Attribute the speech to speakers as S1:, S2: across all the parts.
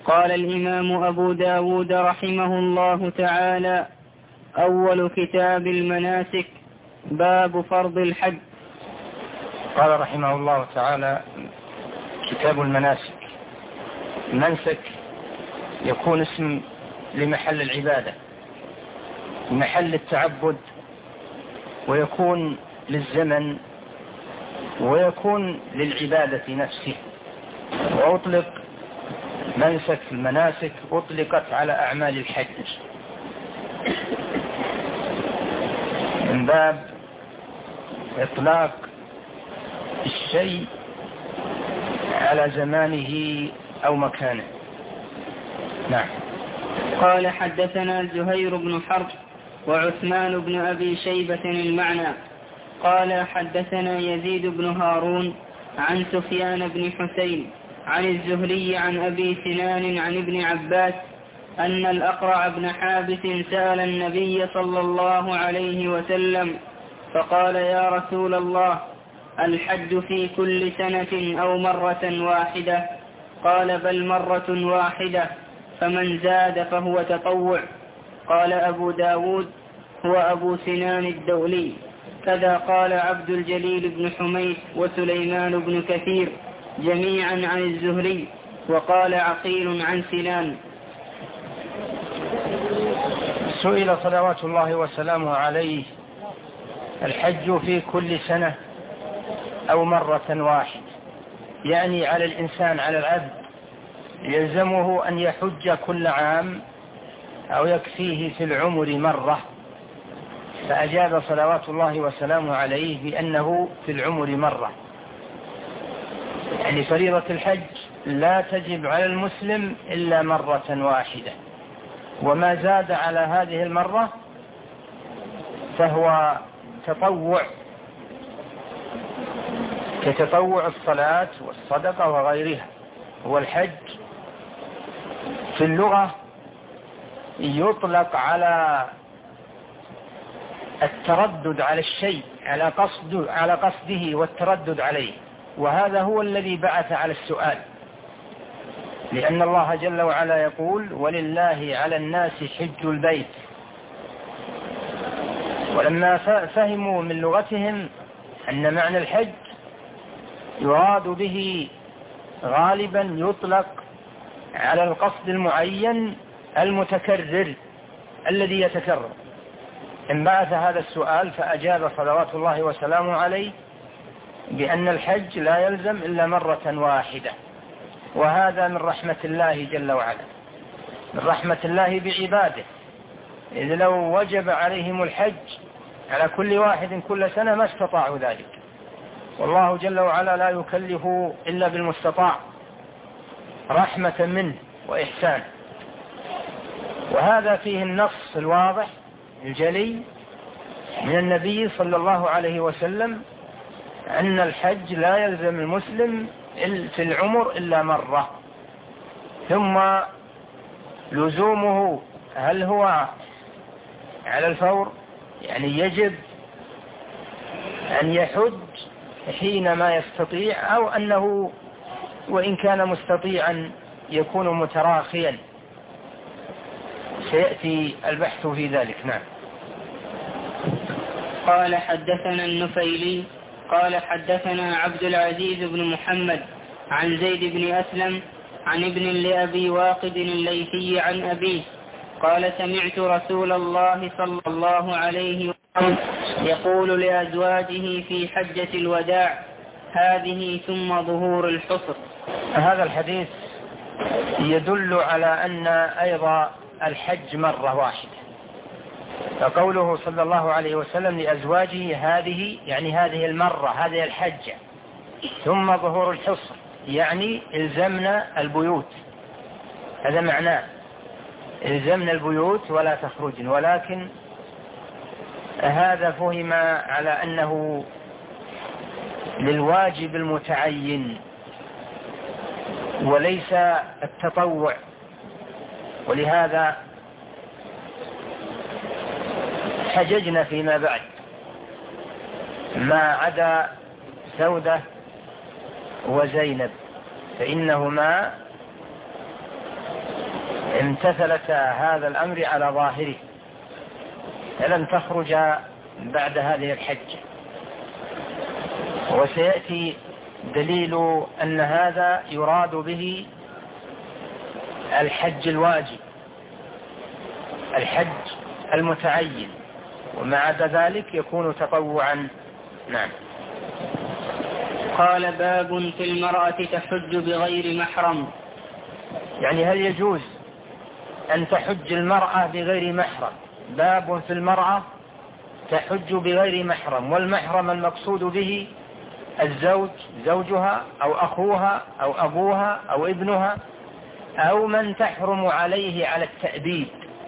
S1: قال الإمام أبو داود رحمه الله تعالى: أول كتاب المناسك، باب فرض الحج.
S2: قال رحمه الله تعالى: كتاب المناسك. المنسك يكون اسم لمحل العبادة، محل التعبد، ويكون للزمن، ويكون للعبادة نفسه. وأطلق منسك المناسك أطلقت على أعمال الحج من باب إطلاق الشيء على زمانه أو مكانه. نعم.
S1: قال: حدثنا زهير بن حرب وعثمان بن أبي شيبة المعنى. قال: حدثنا يزيد بن هارون عن سفيان بن حسين عن الزهري عن أبي سنان عن ابن عباس أن الأقرع بن حابس سأل النبي صلى الله عليه وسلم فقال: يا رسول الله، الحج في كل سنة أو مرة واحدة؟ قال: بل مرة واحدة، فمن زاد فهو تطوع. قال أبو داود: هو أبو سنان الدولي. كذا قال عبد الجليل بن حميد وسليمان بن كثير جميعا عن الزهري، وقال عقيل عن سنان.
S2: سئل صلوات الله وسلامه عليه: الحج في كل سنة أو مرة واحدة؟ يعني على الإنسان، على العبد، يلزمه أن يحج كل عام أو يكفيه في العمر مرة؟ فأجاب صلوات الله وسلامه عليه بأنه في العمر مرة، يعني فريضة الحج لا تجب على المسلم إلا مرة واحدة، وما زاد على هذه المرة فهو تطوع، كتطوع الصلاة والصدقة وغيرها. والحج في اللغة يطلق على التردد على الشيء، على قصده والتردد عليه، وهذا هو الذي بعث على السؤال، لأن الله جل وعلا يقول: ولله على الناس حج البيت. ولما فهموا من لغتهم أن معنى الحج يراد به غالبا يطلق على القصد المعين المتكرر الذي يتكرر، انبعث هذا السؤال، فأجاب صلوات الله وسلامه عليه بأن الحج لا يلزم إلا مرة واحدة. وهذا من رحمة الله جل وعلا، من رحمة الله بعباده، إذ لو وجب عليهم الحج على كل واحد كل سنة ما استطاعوا ذلك، والله جل وعلا لا يكلف إلا بالمستطاع رحمة منه وإحسان. وهذا فيه النص الواضح الجلي من النبي صلى الله عليه وسلم أن الحج لا يلزم المسلم في العمر إلا مرة. ثم لزومه هل هو على الفور، يعني يجب أن يحج حينما يستطيع، أو أنه وإن كان مستطيعا يكون متراخيا؟ سيأتي البحث في ذلك. نعم.
S1: قال: حدثنا النفيلي قال: حدثنا عبد العزيز بن محمد عن زيد بن أسلم عن ابن لأبي واقد الليثي عن أبيه قال: سمعت رسول الله صلى الله عليه وسلم يقول لأزواجه في حجة الوداع: هذه ثم ظهور الحصر.
S2: هذا الحديث يدل على أن أيضا الحج مرة واحدة، فقوله صلى الله عليه وسلم لأزواجه هذه، يعني هذه المرة، هذه الحجة، ثم ظهور الحصر، يعني الزمنا البيوت، هذا معناه الزمنا البيوت ولا تخرجن. ولكن هذا فهم على أنه للواجب المتعين وليس التطوع، ولهذا حججنا فيما بعد ما عدا سودة وزينب، فإنهما امتثلت هذا الأمر على ظاهره فلن تخرج بعد هذه الحجة. وسيأتي دليل أن هذا يراد به الحج الواجب، الحج المتعين، وما عدا ذلك يكون تطوعا. نعم.
S1: قال باب في المرأة تحج بغير محرم.
S2: يعني هل يجوز أن تحج المرأة بغير محرم؟ باب في المرأة تحج بغير محرم، والمحرم المقصود به الزوج، زوجها أو أخوها أو أبوها أو ابنها أو من تحرم عليه على التأبيد،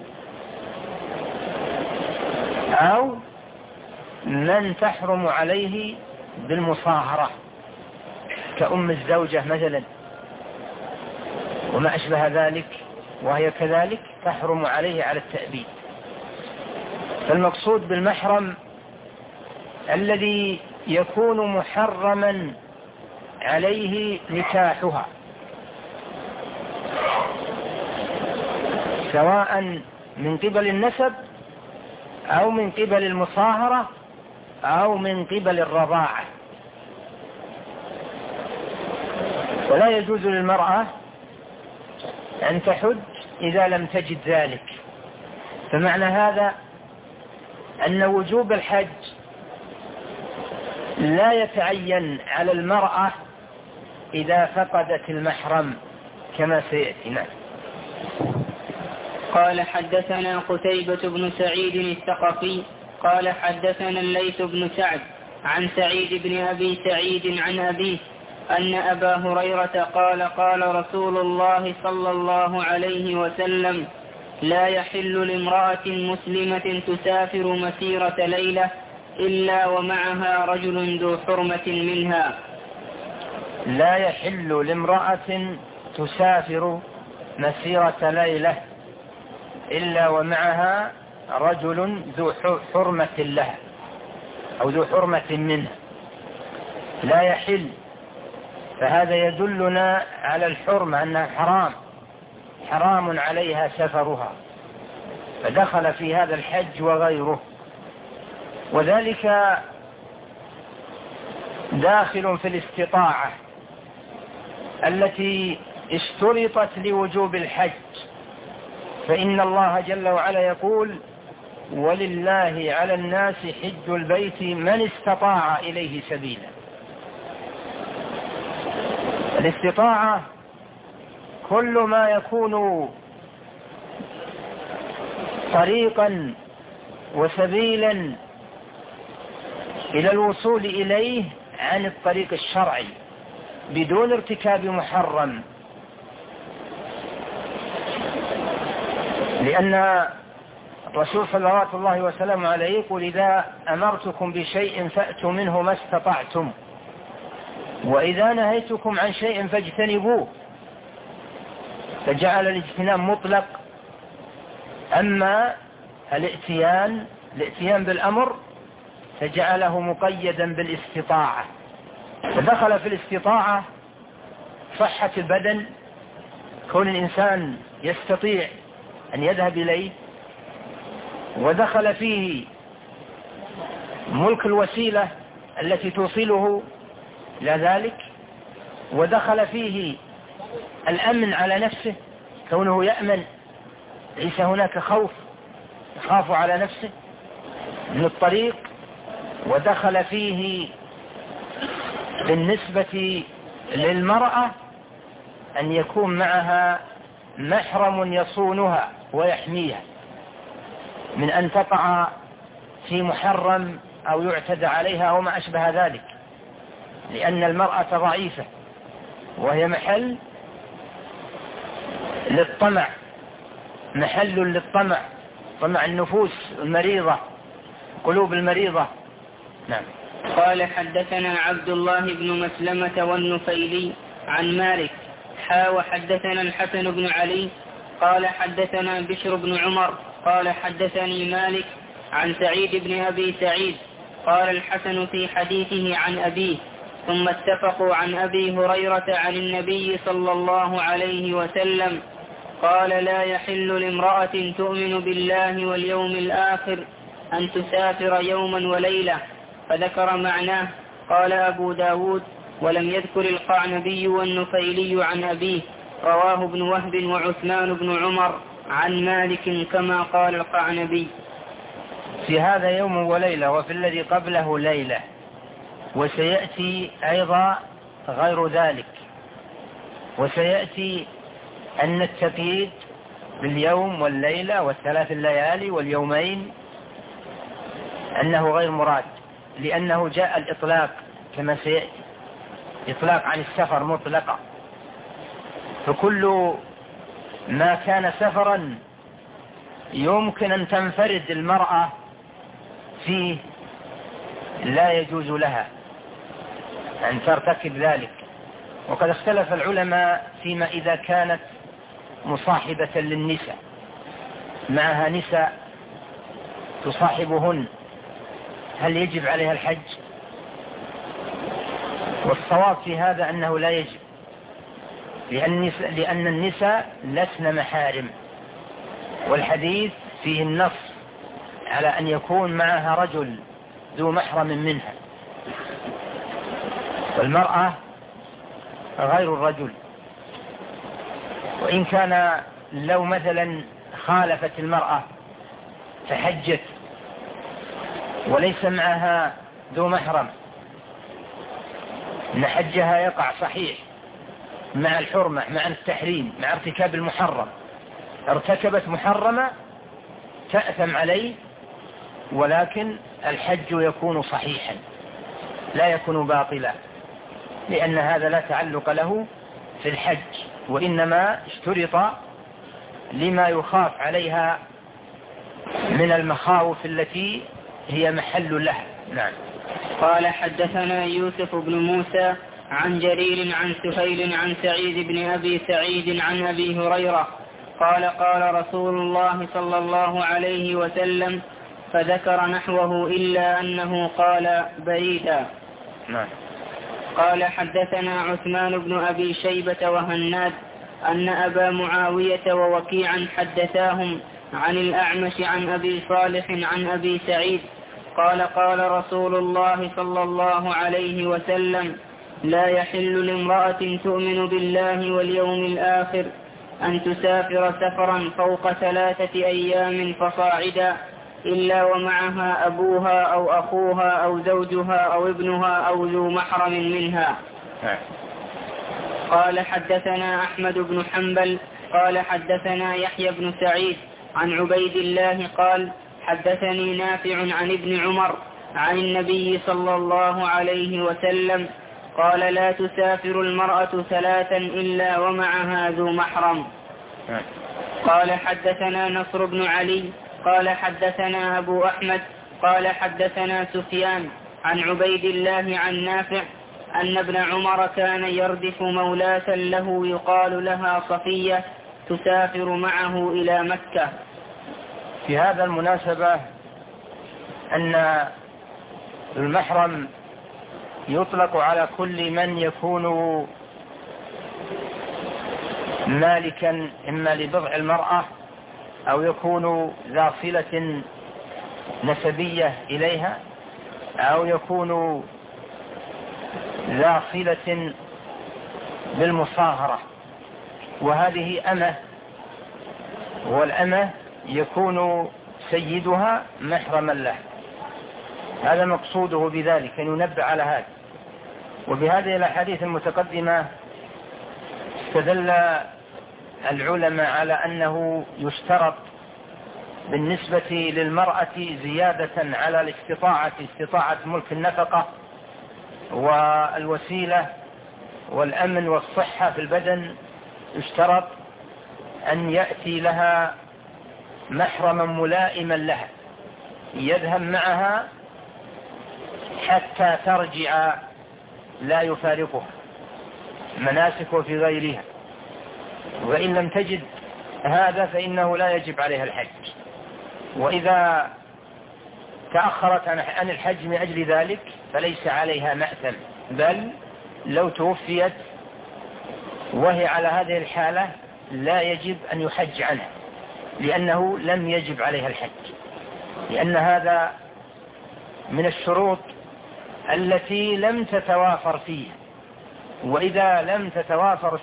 S2: أو من تحرم عليه بالمصاهرة كأم الزوجة مثلا وما أشبه ذلك، وهي كذلك تحرم عليه على التأبيد. فالمقصود بالمحرم الذي يكون محرما عليه نكاحها، سواء من قبل النسب أو من قبل المصاهرة أو من قبل الرضاعة. ولا يجوز للمرأة أن تحج إذا لم تجد ذلك. فمعنى هذا أن وجوب الحج لا يتعين على المرأة إذا فقدت المحرم كما سيأتي. نعم.
S1: قال حدثنا قتيبة بن سعيد الثقفي قال حدثنا الليث بن سعد عن سعيد بن أبي سعيد عن أبيه أن أبا هريرة قال قال رسول الله صلى الله عليه وسلم: لا يحل لامرأة مسلمة تسافر مسيرة ليلة إلا ومعها رجل ذو حرمة منها.
S2: لا يحل لامرأة تسافر مسيرة ليلة إلا ومعها رجل ذو حرمة لها أو ذو حرمة منها. لا يحل، فهذا يدلنا على الحرمة، أنها حرام عليها سفرها، فدخل في هذا الحج وغيره. وذلك داخل في الاستطاعة التي اشترطت لوجوب الحج، فإن الله جل وعلا يقول: ولله على الناس حج البيت من استطاع إليه سبيلا. الاستطاعة كل ما يكون طريقا وسبيلا إلى الوصول إليه عن الطريق الشرعي بدون ارتكاب محرم. لأن الرسول صلوات الله وسلامه عليه يقول: إذا أمرتكم بشيء فأتوا منه ما استطعتم، وإذا نهيتكم عن شيء فاجتنبوه. فجعل الاجتناب مطلق، أما الاتيان بالأمر فجعله مقيدا بالاستطاعة. فدخل في الاستطاعة صحة البدن، كون الإنسان يستطيع أن يذهب إليه، ودخل فيه ملك الوسيلة التي توصله إلى ذلك، ودخل فيه الأمن على نفسه، كونه يأمن، ليس هناك خوف يخاف على نفسه من الطريق. ودخل فيه بالنسبة للمرأة أن يكون معها محرم يصونها ويحميها من أن تقع في محرم أو يعتدى عليها أو ما أشبه ذلك، لأن المرأة ضعيفة وهي محل للطمع، محل للطمع، طمع النفوس المريضة، قلوب المريضة. نعم.
S1: قال حدثنا عبد الله بن مسلمة والنفيلي عن مالك وحدثنا الحسن بن علي قال حدثنا بشر بن عمر قال حدثني مالك عن سعيد بن أبي سعيد قال الحسن في حديثه عن أبيه: ثم اتفقوا عن أبي هريرة عن النبي صلى الله عليه وسلم قال لا يحل لامرأة تؤمن بالله واليوم الآخر أن تسافر يوما وليلة، فذكر معناه. قال أبو داود ولم يذكر القعنبي والنفيلي عن أبيه، رواه ابن وهب وعثمان بن عمر عن مالك كما قال القعنبي.
S2: في هذا يوم وليلة، وفي الذي قبله ليلة، وسيأتي أيضا غير ذلك، وسيأتي أن التقييد باليوم والليلة والثلاث الليالي واليومين أنه غير مراد، لأنه جاء الإطلاق كما سيأتي، إطلاق عن السفر مطلقا، فكل ما كان سفرا يمكن أن تنفرد المرأة فيه لا يجوز لها أن ترتكب ذلك. وقد اختلف العلماء فيما إذا كانت مصاحبة للنساء، معها نساء تصاحبهن، هل يجب عليها الحج؟ والصواب في هذا أنه لا يجب، لأن النساء لسن محارم، والحديث فيه النص على أن يكون معها رجل ذو محرم منها، والمرأة غير الرجل. وإن كان لو مثلا خالفت المرأة فحجت وليس معها ذو محرم، إن حجها يقع صحيح مع الحرمة، مع التحريم، مع ارتكاب المحرم. ارتكبت محرمة تأثم عليه، ولكن الحج يكون صحيحا لا يكون باطلا، لأن هذا لا تعلق له في الحج، وإنما اشترط لما يخاف عليها من المخاوف التي هي محل لها. نعم.
S1: قال حدثنا يوسف بن موسى عن جرير عن سهيل عن سعيد بن أبي سعيد عن أبي هريرة قال قال رسول الله صلى الله عليه وسلم، فذكر نحوه إلا أنه قال بعيدا.
S2: نعم.
S1: قال حدثنا عثمان بن أبي شيبة وهناد أن أبا معاوية ووكيعا حدثاهم عن الأعمش عن أبي صالح عن أبي سعيد قال قال رسول الله صلى الله عليه وسلم، لا يحل لامرأة تؤمن بالله واليوم الآخر أن تسافر سفرا فوق 3 أيام فصاعدا إلا ومعها أبوها أو أخوها أو زوجها أو ابنها أو ذو محرم منها. قال حدثنا أحمد بن حنبل قال حدثنا يحيى بن سعيد عن عبيد الله قال حدثني نافع عن ابن عمر عن النبي صلى الله عليه وسلم قال لا تسافر المرأة 3 إلا ومعها ذو محرم. قال حدثنا نصر بن علي قال حدثنا أبو أحمد قال حدثنا سفيان عن عبيد الله عن نافع أن ابن عمر كان يردف مولاة له يقال لها صفية تسافر معه إلى مكة.
S2: في هذا المناسبة أن المحرم يطلق على كل من يكون مالكا إما لبضع المرأة أو يكون ذا صلة نسبية إليها أو يكون ذا صلة بالمصاهرة، وهذه أمة، والأمة يكون سيدها محرما له. هذا مقصوده بذلك، أن ينبه على هذا. وبهذه الأحاديث المتقدمة استدل العلماء على أنه يشترط بالنسبة للمرأة زيادة على الاستطاعة، استطاعة ملك النفقة والوسيلة والأمن والصحة في البدن، يشترط أن يأتي لها محرما ملائما لها يذهب معها حتى ترجع لا يفارقها، مناسك في غيرها. وإن لم تجد هذا فإنه لا يجب عليها الحج. وإذا تأخرت عن الحج من أجل ذلك فليس عليها مأثم، بل لو توفيت وهي على هذه الحالة لا يجب أن يحج عنها، لأنه لم يجب عليها الحج، لأن هذا من الشروط التي لم تتوافر فيه. وإذا لم تتوافر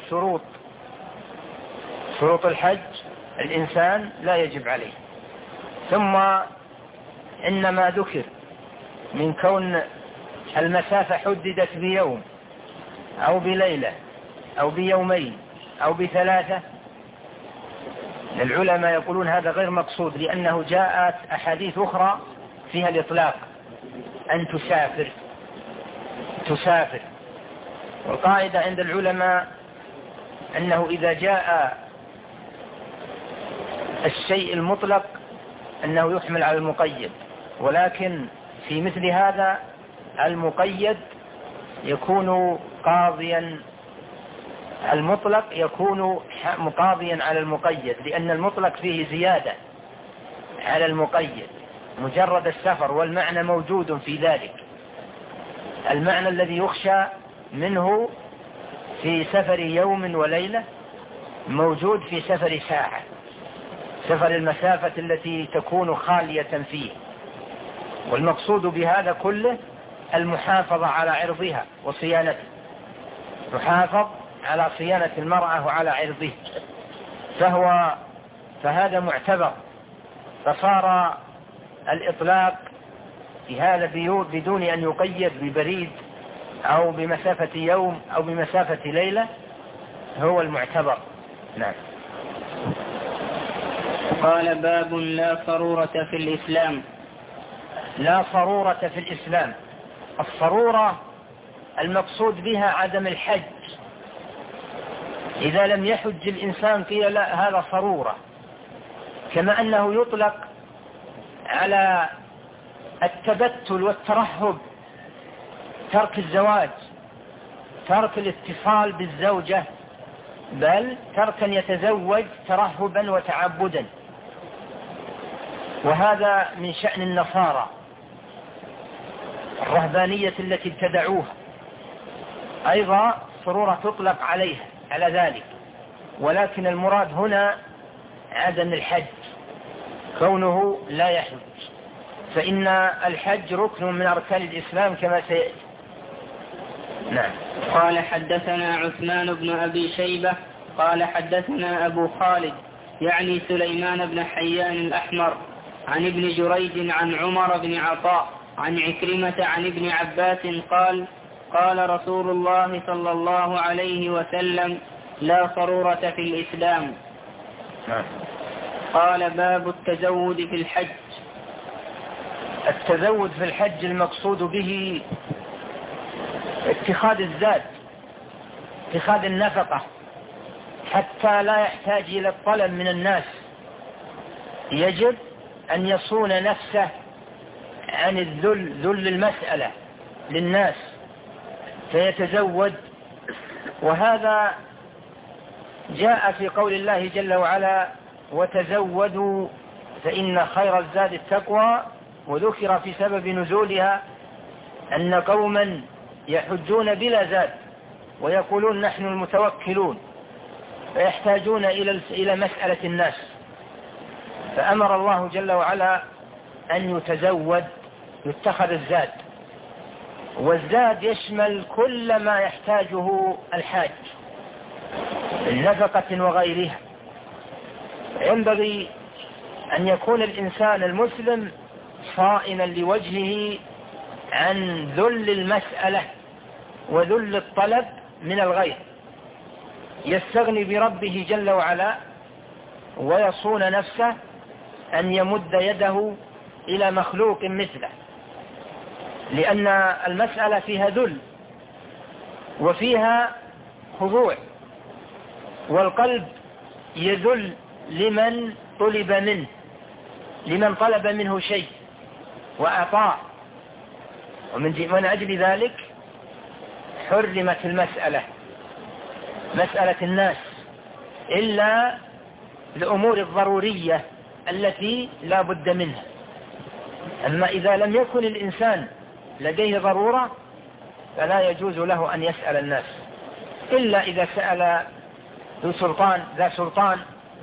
S2: شروط الحج الإنسان لا يجب عليه. ثم إنما ذكر من كون المسافة حددت بيوم أو بليلة أو بيومين أو ب3، العلماء يقولون هذا غير مقصود، لأنه جاءت أحاديث أخرى فيها الإطلاق أن تسافر. والقاعدة عند العلماء أنه إذا جاء الشيء المطلق أنه يحمل على المقيد، ولكن في مثل هذا المقيد يكون قاضيا، المطلق يكون مقاضيا على المقيد، لأن المطلق فيه زيادة على المقيد، مجرد السفر، والمعنى موجود في ذلك. المعنى الذي يخشى منه في سفر يوم وليلة موجود في سفر ساعة، سفر المسافة التي تكون خالية فيه. والمقصود بهذا كله المحافظة على عرضها وصيانته، محافظ على صيانة المرأة وعلى عرضه، فهذا معتبر. فصار الإطلاق في هذا بدون أن يقيد ببريد أو بمسافة يوم أو بمسافة ليلة هو المعتبر. نعم.
S1: قال: باب لا صرورة في الإسلام.
S2: لا صرورة في الإسلام. الصرورة المقصود بها عدم الحج. إذا لم يحج الإنسان قيل لا هذا صرورة، كما أنه يطلق على التبتل والترهب، ترك الزواج، ترك الاتصال بالزوجة، بل تركا يتزوج ترهبا وتعبدا. وهذا من شأن النصارى الرهبانية التي ابتدعوها، أيضا صرورة تطلق عليها على ذلك، ولكن المراد هنا عدم الحج، كونه لا يحج، فإن الحج ركن من أركان الإسلام كما سيأتي. نعم.
S1: قال: حدثنا عثمان بن أبي شيبة قال حدثنا أبو خالد يعني سليمان بن حيان الأحمر عن ابن جريج عن عمر بن عطاء عن عكرمة عن ابن عباس قال: قال رسول الله صلى الله عليه وسلم: لا صرورة في الإسلام. قال: باب التزود في الحج.
S2: التزود في الحج المقصود به اتخاذ الزاد، اتخاذ النفقة، حتى لا يحتاج إلى الطلب من الناس. يجب أن يصون نفسه عن ذل المسألة للناس فيتزود. وهذا جاء في قول الله جل وعلا: وتزودوا فإن خير الزاد التقوى. وذكر في سبب نزولها أن قوما يحجون بلا زاد ويقولون نحن المتوكلون، فيحتاجون إلى مسألة الناس، فأمر الله جل وعلا أن يتزود، يتخذ الزاد. والزاد يشمل كل ما يحتاجه الحاج من نفقة وغيرها. ينبغي أن يكون الإنسان المسلم صائما لوجهه عن ذل المسألة وذل الطلب من الغير، يستغني بربه جل وعلا ويصون نفسه أن يمد يده إلى مخلوق مثله، لأن المسألة فيها ذل وفيها خضوع، والقلب يذل لمن طلب منه، لمن طلب منه شيء وأعطاه. ومن أجل ذلك حرمت المسألة، مسألة الناس، إلا الأمور الضرورية التي لا بد منها. أما إذا لم يكن الإنسان لديه ضرورة فلا يجوز له أن يسأل الناس، إلا إذا سأل ذا سلطان،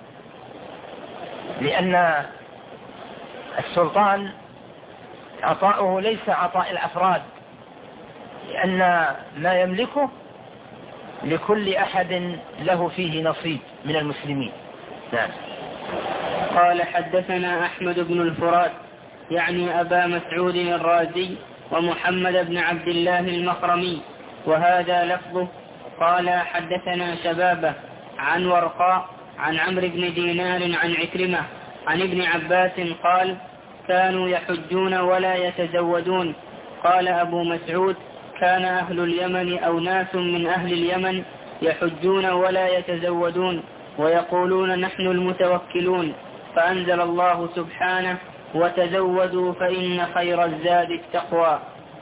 S2: لأن السلطان عطاؤه ليس عطاء الأفراد، لأن ما يملكه لكل أحد له فيه نصيب من المسلمين. نعم.
S1: قال حدثنا أحمد بن الفرات يعني أبا مسعود الرازي ومحمد بن عبد الله المخرمي، وهذا لفظه. قال حدثنا شبابة عن ورقاء عن عمرو بن دينار عن عكرمة عن ابن عباس قال كانوا يحجون ولا يتزودون. قال أبو مسعود كان أهل اليمن أو ناس من أهل اليمن يحجون ولا يتزودون ويقولون نحن المتوكلون، فأنزل الله سبحانه وتزودوا فإن خير الزاد التقوى.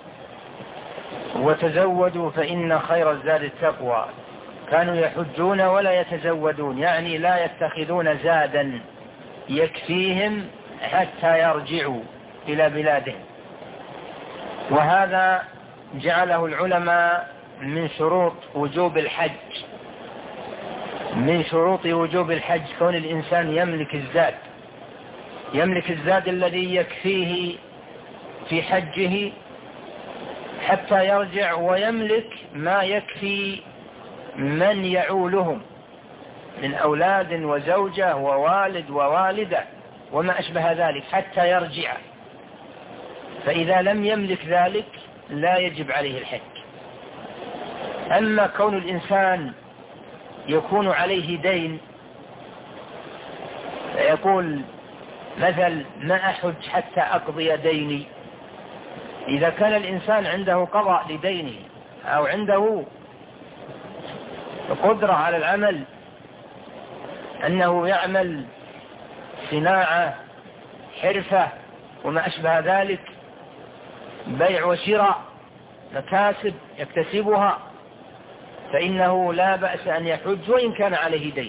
S2: وتزودوا فإن خير الزاد التقوى. كانوا يحجون ولا يتزودون، يعني لا يتخذون زادا يكفيهم حتى يرجعوا إلى بلادهم. وهذا جعله العلماء من شروط وجوب الحج، من شروط وجوب الحج كون الإنسان يملك الزاد الذي يكفيه في حجه حتى يرجع، ويملك ما يكفي من يعولهم من أولاد وزوجة ووالد ووالدة وما أشبه ذلك حتى يرجع. فإذا لم يملك ذلك لا يجب عليه الحج. أما كون الإنسان يكون عليه دين فيقول مثل ما أحج حتى أقضي ديني، إذا كان الإنسان عنده قضاء لدينه أو عنده قدرة على العمل، أنه يعمل صناعة حرفة وما أشبه ذلك، بيع وشراء، مكاسب يكتسبها، فإنه لا بأس أن يحج وإن كان عليه دين.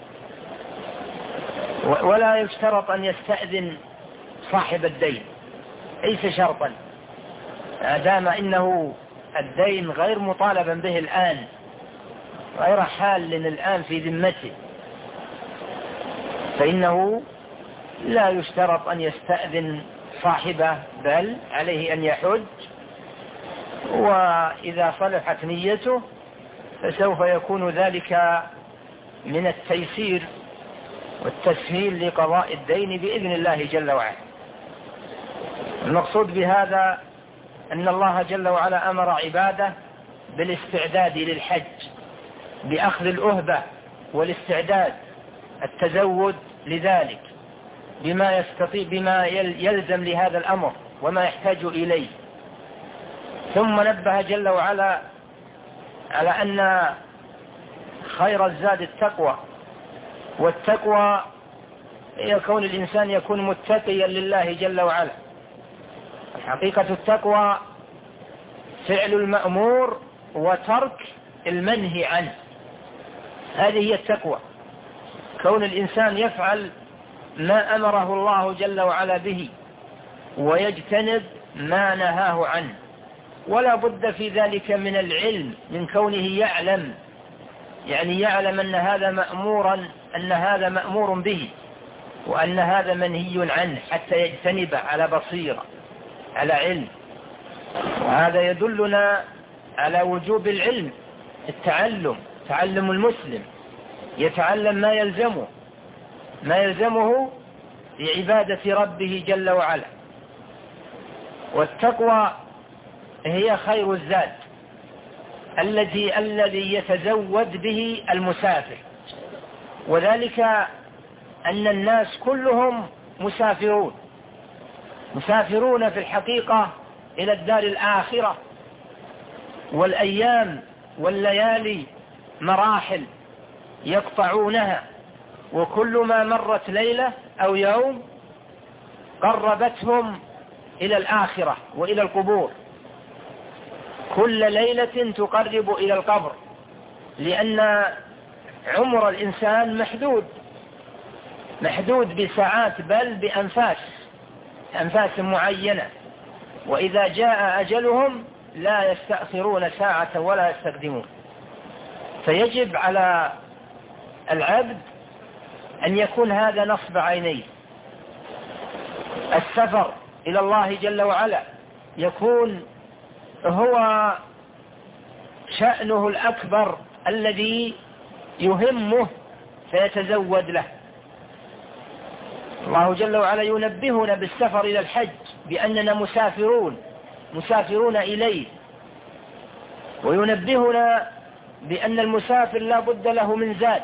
S2: ولا يشترط أن يستأذن صاحب الدين، ليس شرطا، دام إنه الدين غير مطالبا به الآن، غير حال الآن في ذمته، فإنه لا يشترط أن يستأذن صاحبه، بل عليه أن يحج. وإذا صلحت نيته فسوف يكون ذلك من التيسير والتسهيل لقضاء الدين بإذن الله جل وعلا. المقصود بهذا أن الله جل وعلا أمر عباده بالاستعداد للحج، بأخذ الأهبة والاستعداد، التزود لذلك بما يلزم لهذا الأمر وما يحتاج إليه. ثم نبه جل وعلا على أن خير الزاد التقوى، والتقوى هي كون الإنسان يكون متقيا لله جل وعلا. حقيقة التقوى فعل المأمور وترك المنهي عنه، هذه هي التقوى، كون الإنسان يفعل ما أمره الله جل وعلا به ويجتنب ما نهاه عنه. ولا بد في ذلك من العلم، من كونه يعلم، يعني يعلم أن هذا مأمور به وأن هذا منهي عنه، حتى يجتنبه على بصيرة، على علم. وهذا يدلنا على وجوب العلم، تعلم المسلم، يتعلم ما يلزمه لعبادة ربه جل وعلا. والتقوى هي خير الزاد الذي يتزود به المسافر، وذلك أن الناس كلهم مسافرون في الحقيقة إلى الدار الآخرة، والأيام والليالي مراحل يقطعونها، وكل ما مرت ليلة أو يوم قربتهم إلى الآخرة وإلى القبور، كل ليلة تقرب إلى القبر، لأن عمر الإنسان محدود بساعات، بل بأنفاس معينة، وإذا جاء أجلهم لا يستأخرون ساعة ولا يستقدمون. فيجب على العبد أن يكون هذا نصب عينيه. السفر إلى الله جل وعلا يكون هو شأنه الأكبر الذي يهمه فيتزود له. الله جل وعلا ينبهنا بالسفر إلى الحج بأننا مسافرون إليه، وينبهنا بأن المسافر لا بد له من زاد.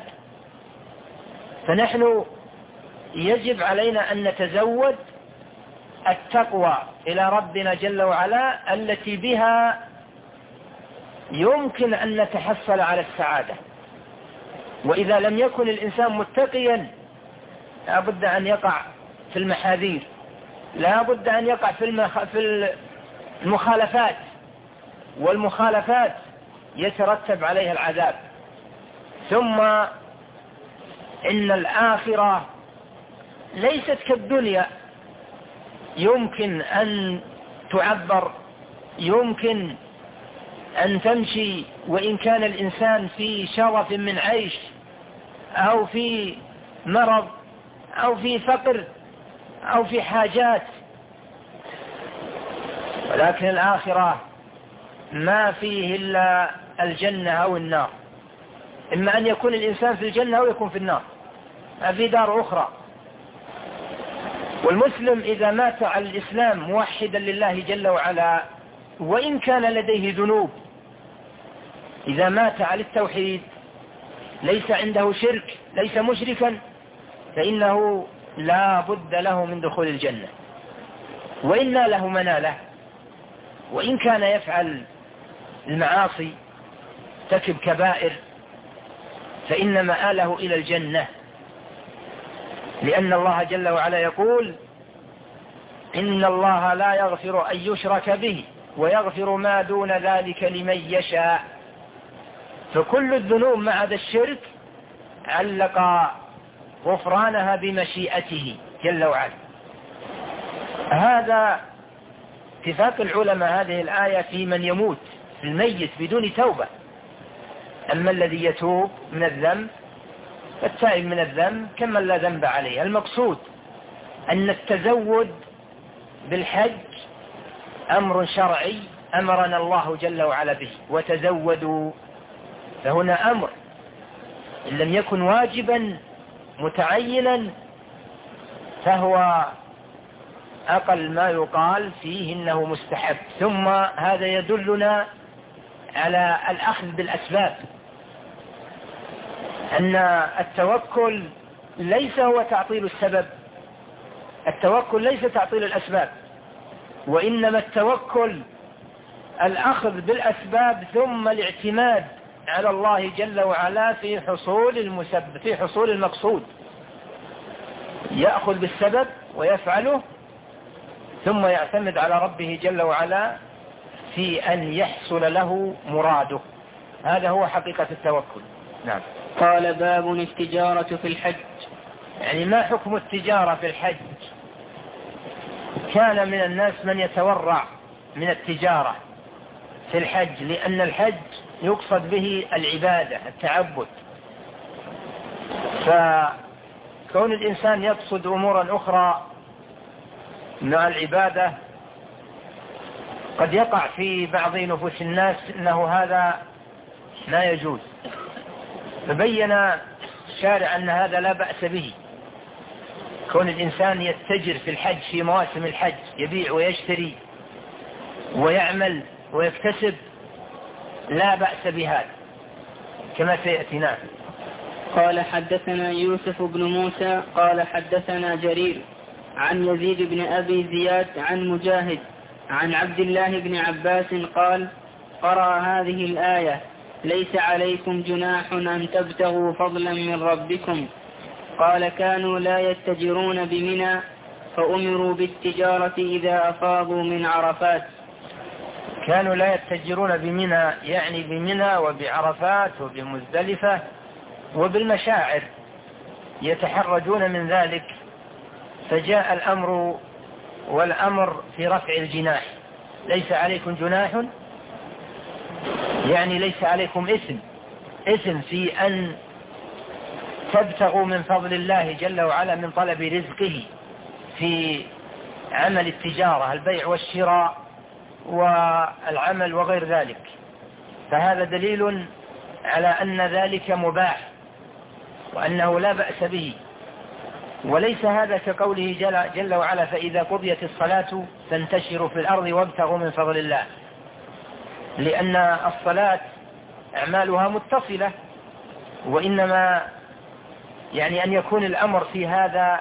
S2: فنحن يجب علينا أن نتزود التقوى إلى ربنا جل وعلا التي بها يمكن أن نتحصل على السعادة. وإذا لم يكن الإنسان متقيا لا بد أن يقع في المحاذير، لا بد أن يقع في المخالفات، والمخالفات يترتب عليها العذاب. ثم إن الآخرة ليست كالدنيا، يمكن أن تعبر، يمكن أن تمشي وإن كان الإنسان في شرف من عيش أو في مرض أو في فقر أو في حاجات، ولكن الآخرة ما فيه إلا الجنة أو النار. إما أن يكون الإنسان في الجنة أو يكون في النار، ما في دار أخرى. والمسلم إذا مات على الإسلام موحدا لله جل وعلا وإن كان لديه ذنوب، إذا مات على التوحيد ليس عنده شرك، ليس مشركا، فإنه لا بد له من دخول الجنة وإن له مناله. وإن كان يفعل المعاصي تكب كبائر فإن مآله إلى الجنة، لأن الله جل وعلا يقول إن الله لا يغفر أن يشرك به ويغفر ما دون ذلك لمن يشاء. فكل الذنوب ما عدا الشرك علق غفرانها بمشيئته جل وعلا. هذا اتفاق العلماء هذه الآية في من يموت، في الميت بدون توبة. أما الذي يتوب من الذنب فالتائب من الذنب كمن لا ذنب عليه. المقصود أن التزود بالحج أمر شرعي أمرنا الله جل وعلا به، وتزودوا. فهنا أمر إن لم يكن واجبا متعينا فهو أقل ما يقال فيه إنه مستحب. ثم هذا يدلنا على الأخذ بالأسباب، أن التوكل ليس هو تعطيل السبب، التوكل ليس تعطيل الأسباب، وإنما التوكل الأخذ بالأسباب ثم الاعتماد على الله جل وعلا في حصول المقصود. يأخذ بالسبب ويفعله ثم يعتمد على ربه جل وعلا في أن يحصل له مراده. هذا هو حقيقة التوكل. نعم.
S1: قال باب التجارة في الحج.
S2: يعني ما حكم التجارة في الحج؟ كان من الناس من يتورع من التجارة في الحج، لأن الحج يقصد به العبادة، التعبد. فكون الإنسان يقصد أمورا أخرى مع العبادة قد يقع في بعض نفوس الناس أنه هذا لا يجوز. فبين الشارع أن هذا لا بأس به، كون الإنسان يتجر في الحج في مواسم الحج، يبيع ويشتري ويعمل ويكتسب، لا بأس بهذا كما سيأتينا.
S1: قال حدثنا يوسف بن موسى قال حدثنا جرير عن يزيد بن أبي زياد عن مجاهد عن عبد الله بن عباس قال قرأ هذه الآية ليس عليكم جناح أن تبتغوا فضلا من ربكم. قال كانوا لا يتجرون بمنى فأمروا بالتجارة إذا أفاضوا من عرفات.
S2: كانوا لا يتجرون بمنى يعني بمنى وبعرفات وبمزدلفة وبالمشاعر، يتحرجون من ذلك، فجاء الأمر والأمر في رفع الجناح. ليس عليكم جناح يعني ليس عليكم إثم في أن تبتغوا من فضل الله جل وعلا من طلب رزقه في عمل التجارة، البيع والشراء والعمل وغير ذلك، فهذا دليل على أن ذلك مباح وأنه لا بأس به. وليس هذا كقوله جل وعلا فإذا قضيت الصلاة فانتشروا في الأرض وابتغوا من فضل الله، لأن الصلاة أعمالها متصلة، وإنما يعني أن يكون الأمر في هذا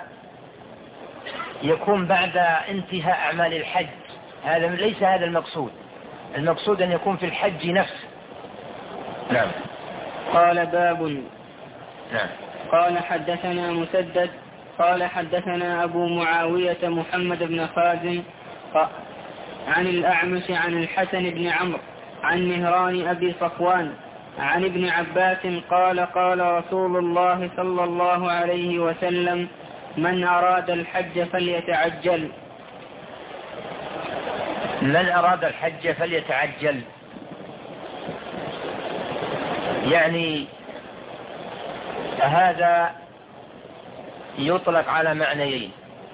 S2: يكون بعد انتهاء أعمال الحج، هذا ليس هذا المقصود. المقصود أن يكون في الحج نفسه. نعم.
S1: قال باب.
S2: نعم.
S1: قال حدثنا مسدد قال حدثنا أبو معاوية محمد بن خازم عن الأعمش عن الحسن بن عمرو عن مهران أبي صفوان عن ابن عباس قال قال رسول الله صلى الله عليه وسلم من أراد الحج فليتعجل.
S2: من أراد الحج فليتعجل، يعني هذا يطلق على معنيين: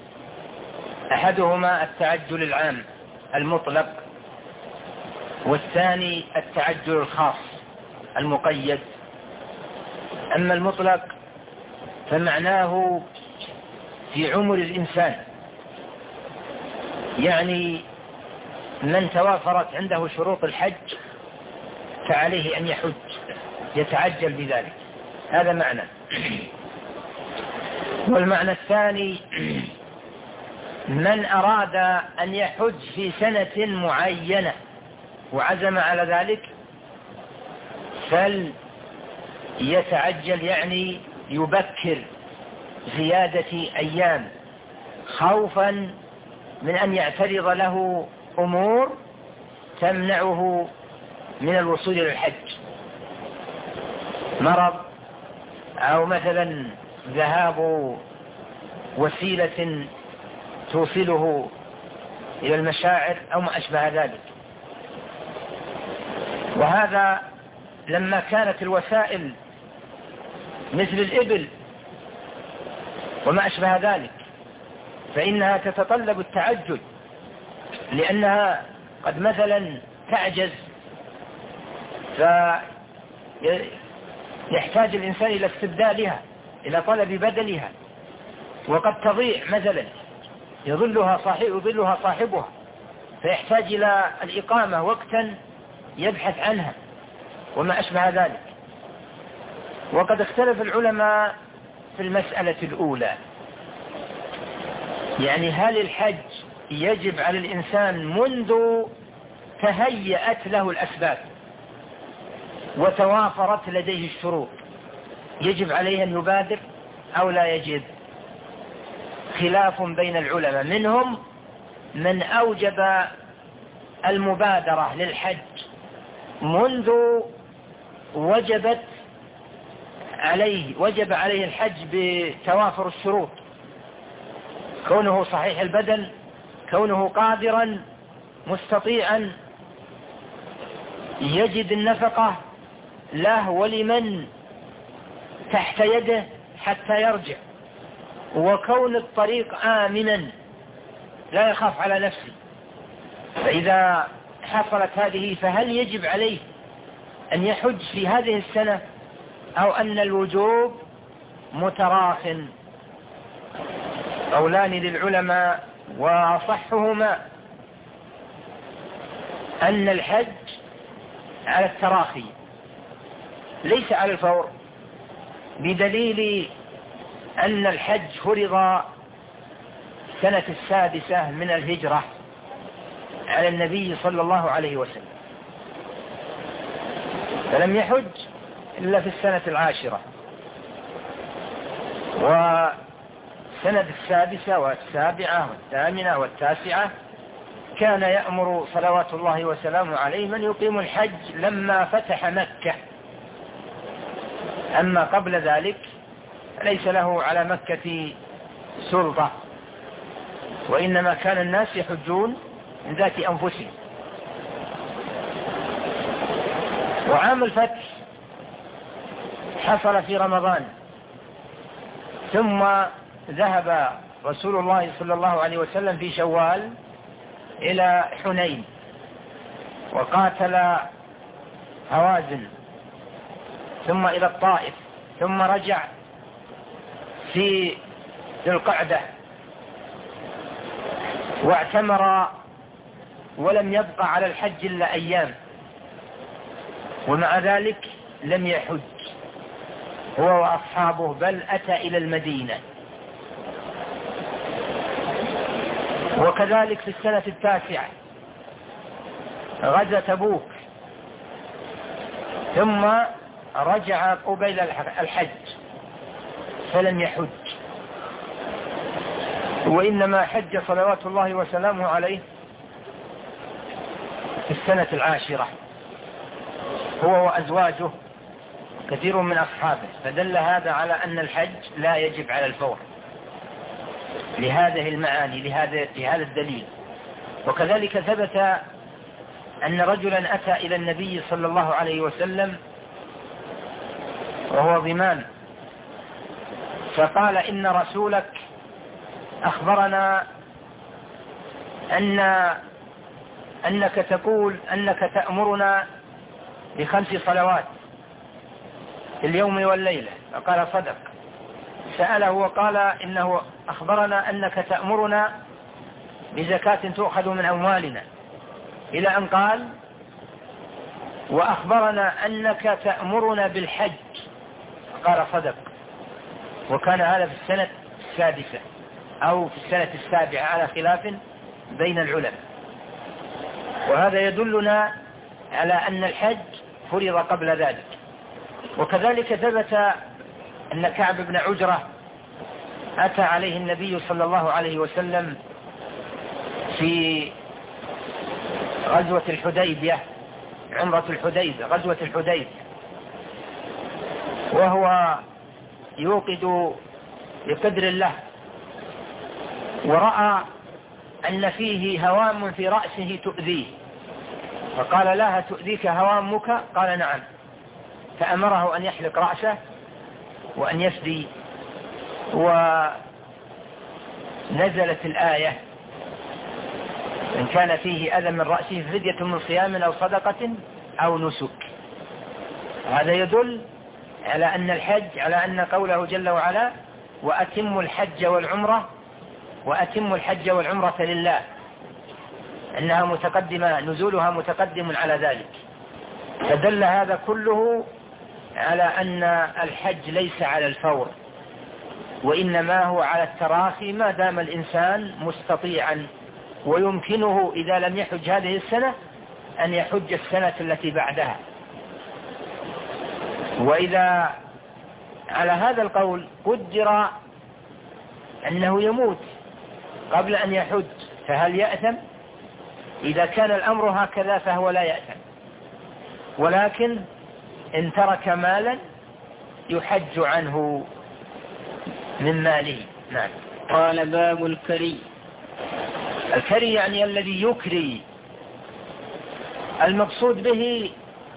S2: أحدهما التعجل العام المطلق، والثاني التعجل الخاص المقيد. أما المطلق فمعناه في عمر الإنسان، يعني من توافرت عنده شروط الحج فعليه أن يحج، يتعجل بذلك، هذا معنى. والمعنى الثاني من أراد أن يحج في سنة معينة وعزم على ذلك فليتعجل، يعني يبكر زيادة أيام خوفا من أن يعترض له أمور تمنعه من الوصول إلى الحج، مرض أو مثلا ذهاب وسيلة توصله إلى المشاعر أو ما أشبه ذلك. وهذا لما كانت الوسائل مثل الإبل وما أشبه ذلك فإنها تتطلب التعجل، لأنها قد مثلا تعجز فيحتاج الإنسان إلى استبدالها، إلى طلب بدلها، وقد تضيع مثلا يظلها صاحبها فيحتاج إلى الإقامة وقتا يبحث عنها وما أشبه ذلك. وقد اختلف العلماء في المسألة الأولى، يعني هل الحج يجب على الإنسان منذ تهيأت له الأسباب وتوافرت لديه الشروط، يجب عليه أن يبادر أو لا يجب؟ خلاف بين العلماء، منهم من أوجب المبادرة للحج منذ وجب عليه الحج بتوافر الشروط، كونه صحيح البدن، كونه قادرا مستطيعا يجد النفقة له ولمن تحت يده حتى يرجع، وكون الطريق آمنا لا يخاف على نفسه. فإذا حصلت هذه فهل يجب عليه أن يحج في هذه السنة أو أن الوجوب متراخ؟ قولان للعلماء، وصحهما أن الحج على التراخي ليس على الفور، بدليل أن الحج فرض سنة 6 من الهجرة على النبي صلى الله عليه وسلم، فلم يحج إلا في السنة 10. وسنة 6 و7 و8 و9 كان يأمر صلوات الله وسلامه عليه من يقيم الحج لما فتح مكة. أما قبل ذلك ليس له على مكة سلطة، وإنما كان الناس يحجون من ذات أنفسهم. وعام الفتح حصل في رمضان ثم ذهب رسول الله صلى الله عليه وسلم في شوال إلى حنين وقاتل هوازن، ثم إلى الطائف، ثم رجع في ذي القعدة واعتمر، ولم يبقى على الحج إلا أيام، ومع ذلك لم يحج هو وأصحابه، بل أتى إلى المدينة. وكذلك في السنة 9 غزا تبوك، ثم رجع قبيل الحج فلم يحج، وإنما حج صلوات الله وسلامه عليه في السنة 10 هو وأزواجه كثير من أصحابه. فدل هذا على أن الحج لا يجب على الفور لهذه المعاني، لهذا الدليل. وكذلك ثبت أن رجلا أتى إلى النبي صلى الله عليه وسلم وهو ضمان، فقال: إن رسولك أخبرنا أنك تقول أنك تأمرنا ب5 صلوات في اليوم والليلة. فقال: صدق. سأله وقال: إنه أخبرنا أنك تأمرنا بزكاة تؤخذ من أموالنا، إلى أن قال: وأخبرنا أنك تأمرنا بالحج. قال: صدق. وكان هذا في السنة 6 أو في السنة 7 على خلاف بين العلماء. وهذا يدلنا على أن الحج فرض قبل ذلك. وكذلك ثبت أن كعب بن عجرة أتى عليه النبي صلى الله عليه وسلم في غزوة الحديبية، عمرة الحديبية، غزوة الحديبية، وهو يوقد بقدر الله، ورأى أن فيه هوام في رأسه تؤذيه، فقال: لا تؤذيك هوامك؟ قال: نعم. فأمره أن يحلق رأسه وأن يفدي، ونزلت الآية: إن كان فيه أذى من رأسه فدية من صيام أو صدقة أو نسك. هذا يدل على أن الحج، على أن قوله جل وعلا: وأتموا الحج والعمرة لله، أنها متقدمة، نزولها متقدم على ذلك. فدل هذا كله على أن الحج ليس على الفور، وإنما هو على التراخي ما دام الإنسان مستطيعا، ويمكنه إذا لم يحج هذه السنة أن يحج السنة التي بعدها. وإذا على هذا القول قدر أنه يموت قبل أن يحج، فهل يأثم؟ إذا كان الأمر هكذا فهو لا يأثم، ولكن إن ترك مالا يحج عنه من ماله. نعم.
S1: قال: باب الكري.
S2: الكري يعني الذي يكري، المقصود به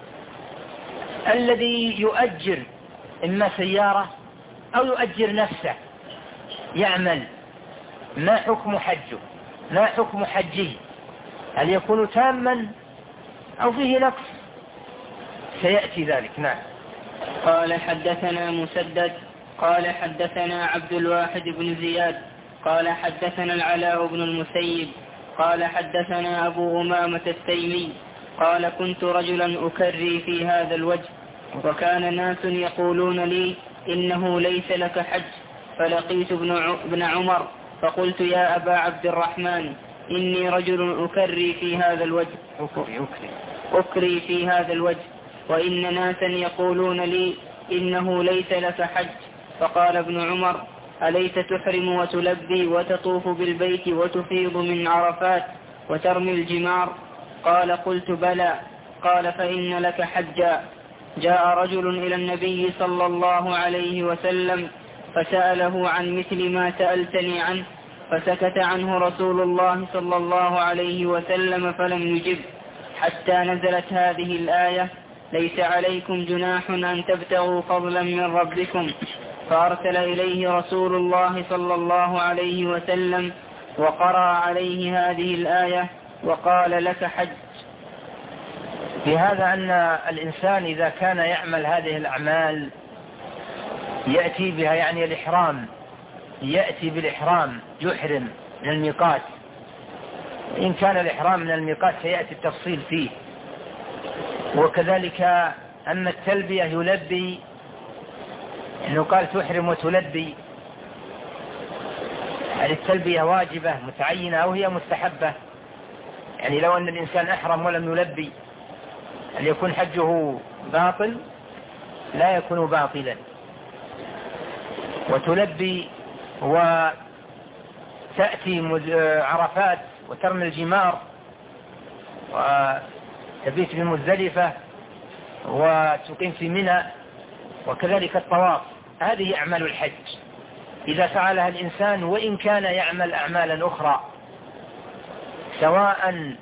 S2: الذي يؤجر إما سيارة أو يؤجر نفسه يعمل. ما حكم حجه؟ ما حكم حجه؟ هل يكون تاما أو فيه نقص؟ سيأتي ذلك. نعم.
S1: قال: حدثنا مسدد قال: حدثنا عبد الواحد بن زياد قال: حدثنا العلاء بن المسيب قال: حدثنا أبو أمامة التيمي قال: كنت رجلا أكري في هذا الوجه، وكان ناس يقولون لي: إنه ليس لك حج. فلقيت ابن عمر فقلت: يا أبا عبد الرحمن، إني رجل أكري في هذا الوجه، أكري في هذا الوجه، وإن ناسا يقولون لي: إنه ليس لك حج. فقال ابن عمر: أليس تحرم وتلبي وتطوف بالبيت وتفيض من عرفات وترمي الجمار؟ قال: قلت: بلى. قال: فإن لك حجا. جاء رجل إلى النبي صلى الله عليه وسلم فسأله عن مثل ما سألتني عنه، فسكت عنه رسول الله صلى الله عليه وسلم فلم يجب، حتى نزلت هذه الآية: ليس عليكم جناح أن تبتغوا فضلا من ربكم. فأرسل إليه رسول الله صلى الله عليه وسلم وقرأ عليه هذه الآية وقال لك حج.
S2: بهذا أن الإنسان إذا كان يعمل هذه الأعمال يأتي بها، يعني الإحرام، يأتي بالإحرام يحرم من الميقات. إن كان الإحرام من الميقات سيأتي التفصيل فيه. وكذلك أما التلبية يلبي، إنه قال تحرم وتلبي، هل التلبية واجبة متعينة أو هي مستحبة؟ يعني لو أن الإنسان أحرم ولم يلبي هل يكون حجه باطل؟ لا يكون باطلا. وتلبي وتأتي عرفات وترمي الجمار وتبيت بمزدلفة وتقيم في منى، وكذلك الطواف. هذه أعمال الحج إذا فعلها الإنسان، وإن كان يعمل أعمالا أخرى، سواء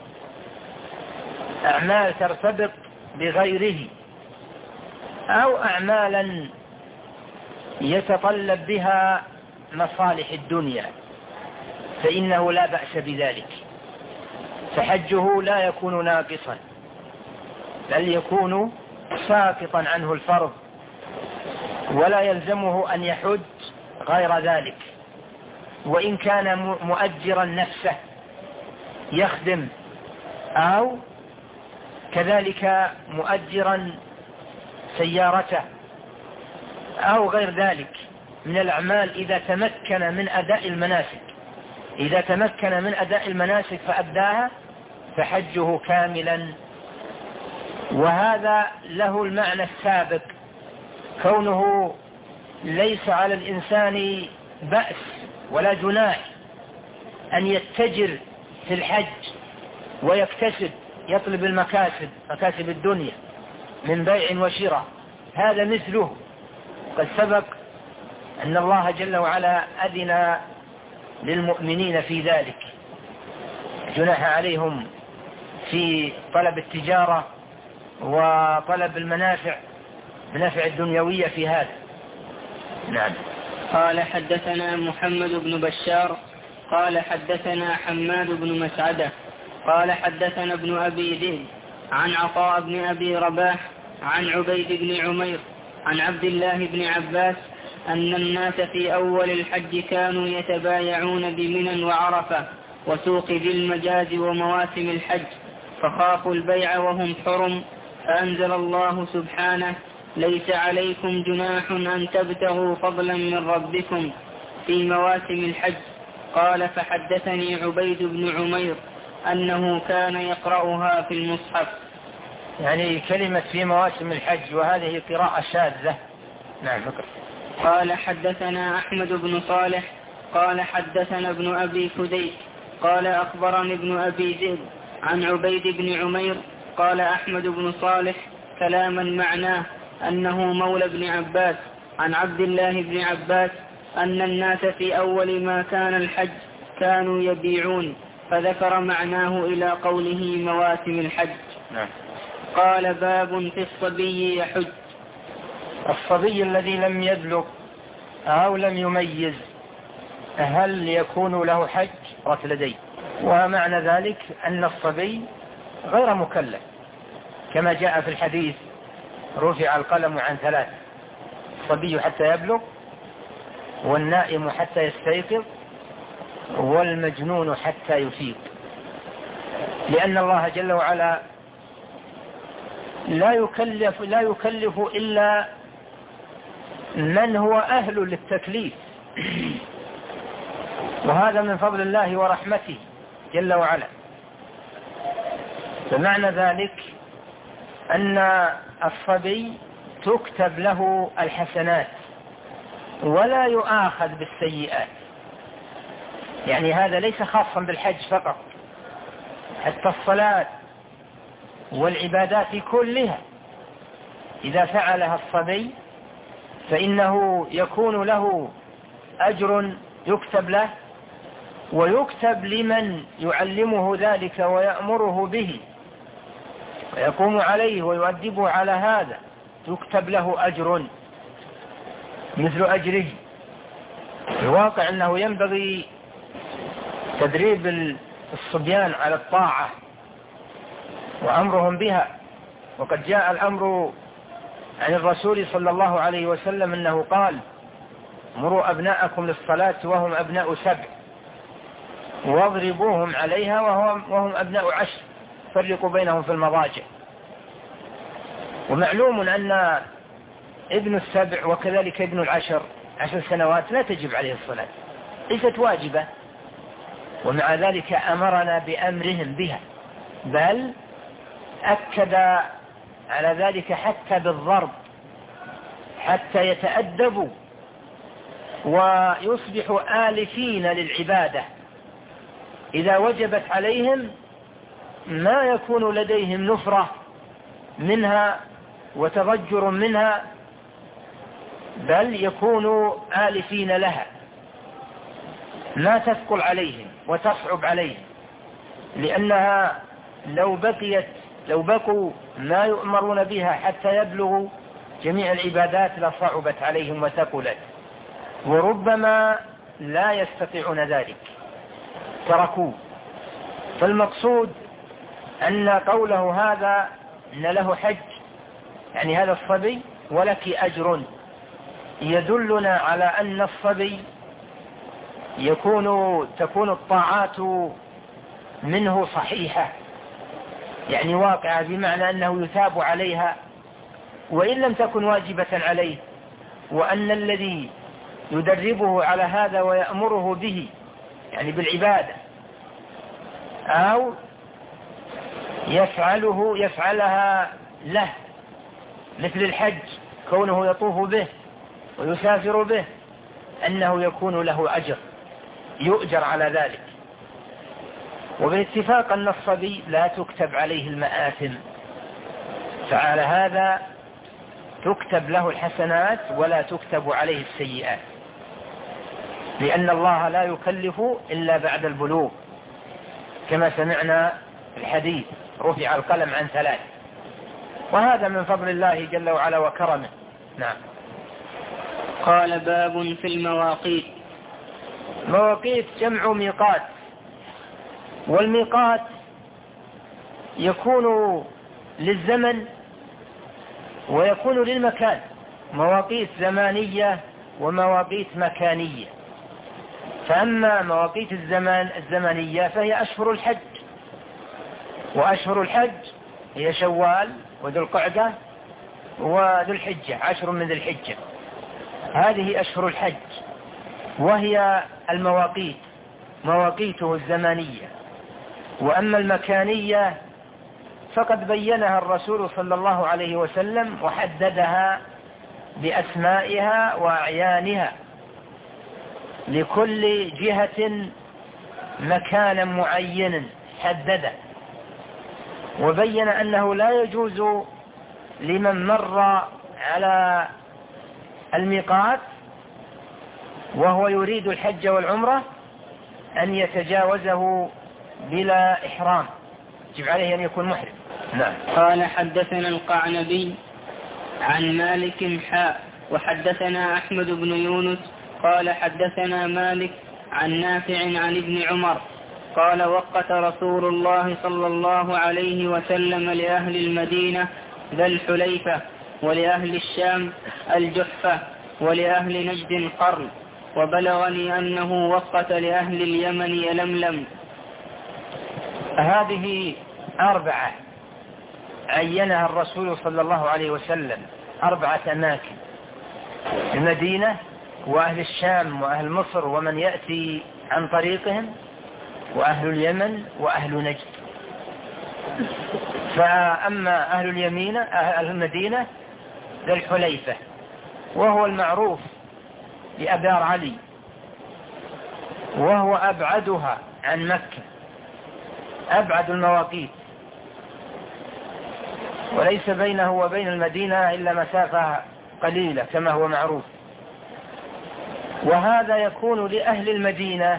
S2: أعمال ترتبط بغيره أو أعمالا يتطلب بها مصالح الدنيا، فإنه لا بأس بذلك، فحجه لا يكون ناقصا بل يكون ساقطا عنه الفرض، ولا يلزمه أن يحج غير ذلك. وإن كان مؤجرا نفسه يخدم، أو كذلك مؤجرا سيارته أو غير ذلك من الأعمال، إذا تمكن من أداء المناسك فأداها فحجه كاملا. وهذا له المعنى السابق، كونه ليس على الإنسان بأس ولا جناح أن يتجر في الحج ويكتسب، يطلب مكاسب الدنيا من بيع وشراء. هذا مثله قد سبق أن الله جل وعلا أذن للمؤمنين في ذلك، جناح عليهم في طلب التجارة وطلب المنافع الدنيوية في هذا. نعم.
S1: قال حدثنا محمد بن بشار قال حدثنا حماد بن مسعدة قال حدثنا ابن أبي ذئب عن عطاء بن أبي رباح عن عبيد بن عمير عن عبد الله بن عباس أن الناس في أول الحج كانوا يتبايعون بمنى وعرفة وسوق ذي المجاز ومواسم الحج، فخافوا البيع وهم حرم، فأنزل الله سبحانه: ليس عليكم جناح أن تبتغوا فضلا من ربكم في مواسم الحج. قال فحدثني عبيد بن عمير أنه كان يقرأها في المصحف.
S2: يعني كلمة في مواسم الحج، وهذه قراءة شاذة. نعم.
S1: قال حدثنا أحمد بن صالح قال حدثنا ابن أبي فديك قال أخبرني ابن أبي ذئب عن عبيد بن عمير قال أحمد بن صالح كلاما معناه أنه مولى ابن عباس عن عبد الله بن عباس أن الناس في أول ما كان الحج كانوا يبيعون، فذكر معناه إلى قوله مواسم الحج.
S2: نعم.
S1: قال باب في الصبي يحج.
S2: الصبي الذي لم يبلغ أو لم يميز هل يكون له حج؟ لديه. ومعنى ذلك أن الصبي غير مكلف، كما جاء في الحديث: رفع القلم عن 3: الصبي حتى يبلغ، والنائم حتى يستيقظ، والمجنون حتى يفيق. لأن الله جل وعلا لا يكلف إلا من هو أهل للتكليف، وهذا من فضل الله ورحمته جل وعلا. فمعنى ذلك أن الصبي تكتب له الحسنات ولا يؤاخذ بالسيئات. يعني هذا ليس خاصا بالحج فقط، حتى الصلاة والعبادات كلها إذا فعلها الصبي فإنه يكون له أجر يكتب له، ويكتب لمن يعلمه ذلك ويأمره به، ويقوم عليه ويؤدبه على هذا يكتب له أجر مثل أجره. الواقع أنه ينبغي تدريب الصبيان على الطاعة وأمرهم بها، وقد جاء الأمر عن الرسول صلى الله عليه وسلم أنه قال: مروا أبناءكم للصلاة وهم أبناء 7 واضربوهم عليها وهم أبناء 10 فرقوا بينهم في المضاجع. ومعلوم أن ابن 7 وكذلك ابن 10 سنوات لا تجب عليه الصلاة، ليست واجبة، ومع ذلك أمرنا بأمرهم بها، بل أكد على ذلك حتى بالضرب حتى يتأدبوا ويصبحوا آلفين للعبادة. إذا وجبت عليهم ما يكون لديهم نفرة منها وتضجر منها، بل يكونوا آلفين لها، لا تثقل عليهم وتصعب عليهم، لأنها لو بقوا ما يؤمرون بها حتى يبلغوا جميع العبادات لصعبت عليهم وثقلت، وربما لا يستطيعون ذلك تركوه. فالمقصود أن قوله هذا أن له حج، يعني هذا الصبي ولك أجر، يدلنا على أن الصبي تكون الطاعات منه صحيحة، يعني واقعة، بمعنى أنه يثاب عليها وإن لم تكن واجبة عليه، وأن الذي يدربه على هذا ويأمره به يعني بالعبادة أو يفعلها له، مثل الحج كونه يطوف به ويسافر به، أنه يكون له أجر يؤجر على ذلك. وبالاتفاق أن الصبي لا تكتب عليه المآثم، فعلى هذا تكتب له الحسنات ولا تكتب عليه السيئات، لأن الله لا يكلف إلا بعد البلوغ، كما سمعنا الحديث: رفع القلم عن 3، وهذا من فضل الله جل وعلا وكرمه. نعم.
S1: قال: باب في المواقيت.
S2: مواقيت جمع ميقات، والميقات يكون للزمن ويكون للمكان، مواقيت زمانية ومواقيت مكانية. فأما مواقيت الزمانية فهي أشهر الحج، وأشهر الحج هي شوال وذو القعدة وذو الحجة، 10 من ذي الحجة، هذه أشهر الحج، وهي المواقيت مواقيته الزمانية. وأما المكانية فقد بينها الرسول صلى الله عليه وسلم وحددها بأسمائها وأعيانها، لكل جهة مكانا معينا حدده، وبين أنه لا يجوز لمن مر على الميقات وهو يريد الحج والعمرة أن يتجاوزه بلا إحرام، يجب عليه أن يكون محرم. نعم.
S1: قال: حدثنا القعنبي عن مالك وحدثنا أحمد بن يونس قال: حدثنا مالك عن نافع عن ابن عمر قال: وقت رسول الله صلى الله عليه وسلم لأهل المدينة ذا الحليفة، ولأهل الشام الجحفة، ولأهل نجد قرن، وبلغني أنه وقت لأهل اليمن يلملم.
S2: هذه 4 عينها الرسول صلى الله عليه وسلم، 4 أماكن: المدينة وأهل الشام وأهل مصر ومن يأتي عن طريقهم، وأهل اليمن وأهل نجد. فأما أهل المدينة ذا الحليفة، وهو المعروف بأبار علي، وهو أبعدها عن مكة، أبعد المواقيت، وليس بينه وبين المدينة إلا مسافة قليلة كما هو معروف. وهذا يكون لأهل المدينة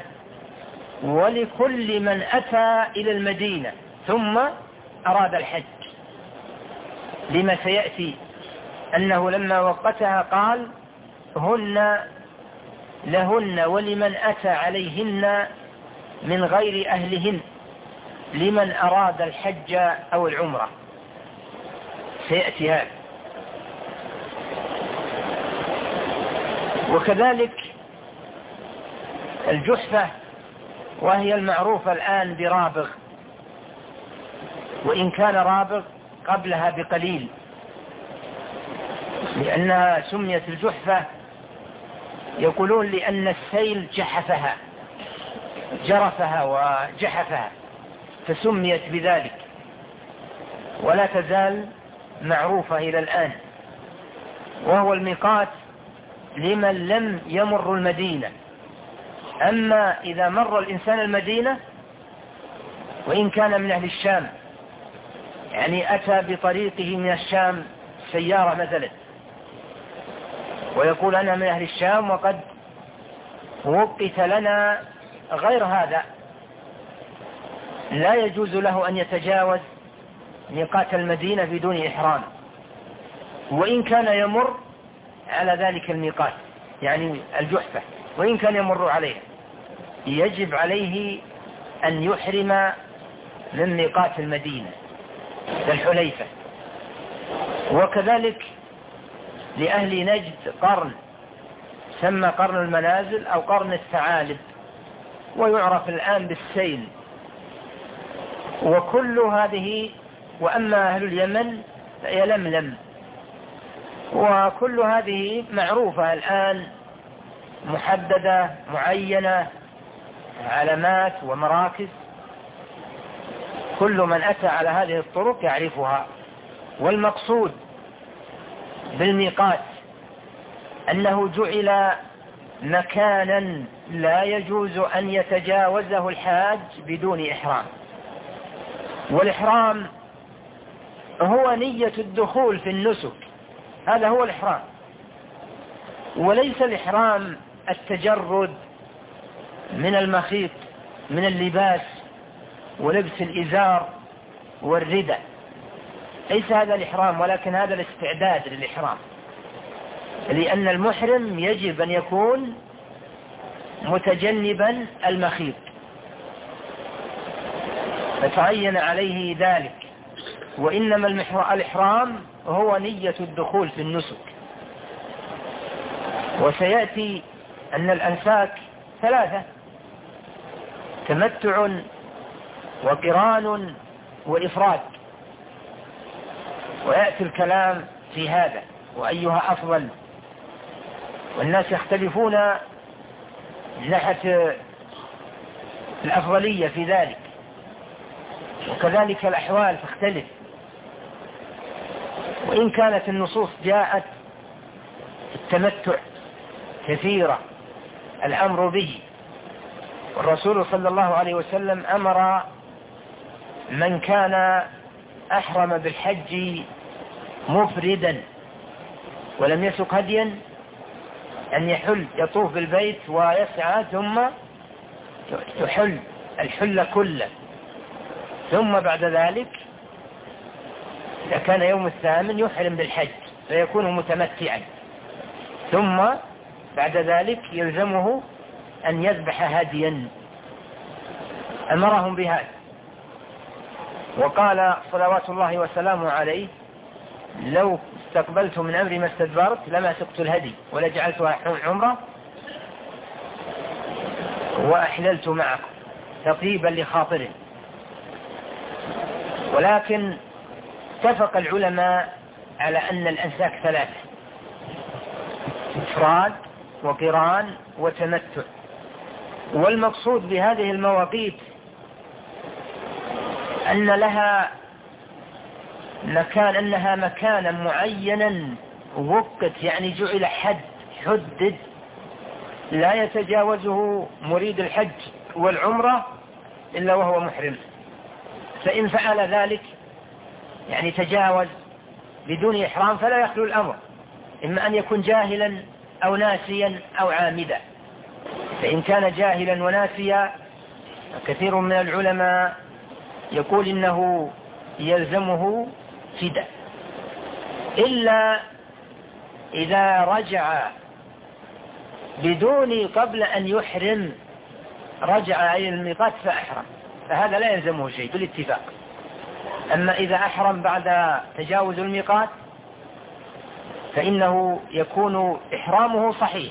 S2: ولكل من أتى إلى المدينة ثم أراد الحج، لما سيأتي أنه لما وقتها قال هن لهن ولمن أتى عليهن من غير أهلهن لمن أراد الحج أو العمرة. سيأتي هذا. وكذلك الجحفة وهي المعروفة الآن برابغ، وإن كان رابغ قبلها بقليل، لأنها سميت الجحفة يقولون لأن السيل جحفها، جرفها وجحفها، فسميت بذلك، ولا تزال معروفة إلى الآن. وهو الميقات لمن لم يمر المدينة. أما إذا مر الإنسان المدينة وإن كان من أهل الشام، يعني أتى بطريقه من الشام، سيارة مثلا، ويقول أنا من أهل الشام وقد وقت لنا غير هذا، لا يجوز له أن يتجاوز ميقات المدينة بدون إحرام، وإن كان يمر على ذلك الميقات يعني الجحفة، وإن كان يمر عليه يجب عليه أن يحرم من ميقات المدينة الحليفة. وكذلك لأهل نجد قرن سمى قرن المنازل أو قرن الثعالب، ويعرف الآن بالسيل. وكل هذه، وأما أهل اليمن فيلملم، وكل هذه معروفة الآن، محددة معينة، علامات ومراكز، كل من أتى على هذه الطرق يعرفها. والمقصود بالميقات أنه جعل مكانا لا يجوز أن يتجاوزه الحاج بدون إحرام. والإحرام هو نية الدخول في النسك، هذا هو الإحرام، وليس الإحرام التجرد من المخيط من اللباس ولبس الإزار والرداء، ليس هذا الإحرام، ولكن هذا الاستعداد للإحرام، لأن المحرم يجب أن يكون متجنبا المخيط، فتعين عليه ذلك. وإنما الإحرام هو نية الدخول في النسك. وسيأتي أن الأنساك ثلاثة: تمتع وقران وإفراد، ويأتي الكلام في هذا وأيها أفضل. والناس يختلفون من ناحية الأفضلية في ذلك، وكذلك الأحوال تختلف. وإن كانت النصوص جاءت التمتع كثيرة الأمر به، والرسول صلى الله عليه وسلم أمر من كان أحرم بالحج مفردا ولم يسق هديا أن يحل، يطوف بالبيت ويسعى ثم يحل الحل كله، ثم بعد ذلك إذا كان يوم الثامن يحرم بالحج فيكون متمتعا، ثم بعد ذلك يلزمه أن يذبح هديا. أمرهم بهذا، وقال صلوات الله وسلامه عليه: لو استقبلت من أمري ما استدبرت لما سقت الهدي ولجعلتها عمرة وأحللت معه تطيبا لخاطره. ولكن اتفق العلماء على أن الأنساك ثلاثة: إفراد وقران وتمتع. والمقصود بهذه المواقيت أن لها مكان، أنها مكانا معينا وقت، يعني جعل حدد لا يتجاوزه مريد الحج والعمرة إلا وهو محرم. فإن فعل ذلك يعني تجاوز بدون إحرام فلا يخلو الأمر، إما أن يكون جاهلا أو ناسيا أو عامدا. فإن كان جاهلا وناسيا كثير من العلماء يقول إنه يلزمه فداء، إلا إذا رجع بدون قبل أن يحرم، رجع إلى الميقات فأحرم، فهذا لا يلزمه شيء بالاتفاق. أما إذا أحرم بعد تجاوز الميقات فإنه يكون إحرامه صحيح،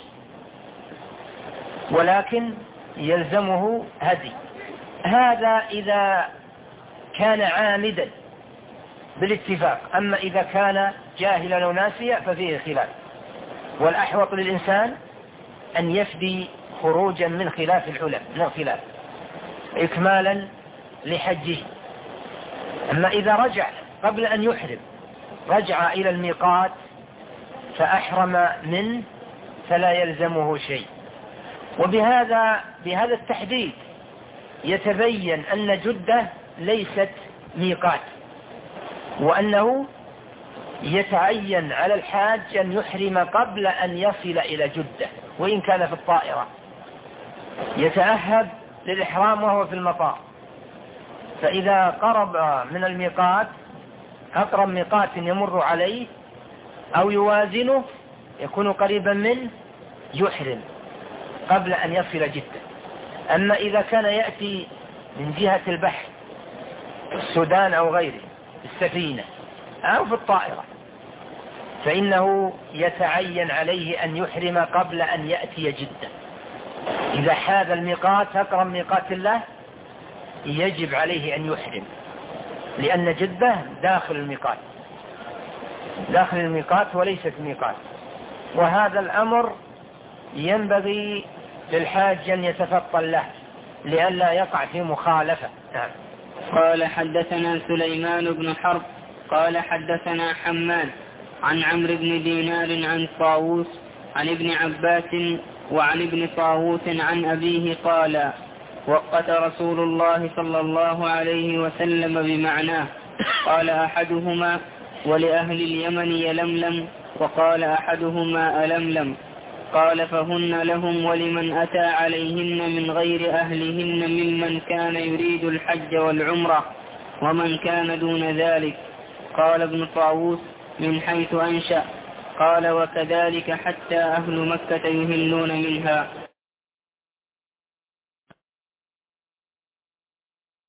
S2: ولكن يلزمه هدي. هذا إذا كان عامدا بالاتفاق. أما إذا كان جاهلا وناسيا ففيه خلاف، والأحوط للإنسان أن يفدي خروجا من خلاف العلماء، من الخلاف إكمالا لحجه. أما إذا رجع قبل أن يحرم، رجع إلى الميقات فأحرم منه فلا يلزمه شيء. وبهذا التحديد يتبين أن جدة ليست ميقات، وأنه يتعين على الحاج أن يحرم قبل أن يصل إلى جدة، وإن كان في الطائرة يتأهب للإحرام وهو في المطار. فإذا قرب من الميقات، أقرب ميقات يمر عليه أو يوازنه يكون قريبا منه، يحرم قبل أن يصل جدة. أما إذا كان يأتي من جهة البحر، السودان أو غيره، السفينة أو في الطائرة، فإنه يتعين عليه أن يحرم قبل أن يأتي جدة. إذا حاذ الميقات أقرب ميقات الله يجب عليه أن يحرم، لأن جدة داخل الميقات وليست ميقات. وهذا الأمر ينبغي للحاج أن يتفطن له لئلا يقع في مخالفة.
S1: قال حدثنا سليمان بن حرب قال حدثنا حماد عن عمرو بن دينار عن طاووس عن ابن عباس وعن ابن طاووس عن أبيه قال: وقت رسول الله صلى الله عليه وسلم بمعناه. قال أحدهما: ولأهل اليمن يلملم، وقال أحدهما ألملم. قال: فهن لهم ولمن أتى عليهن من غير أهلهن ممن كان يريد الحج والعمرة ومن كان دون ذلك. قال ابن طاووس: من حيث أنشأ. قال: وكذلك حتى أهل مكة يهلون منها.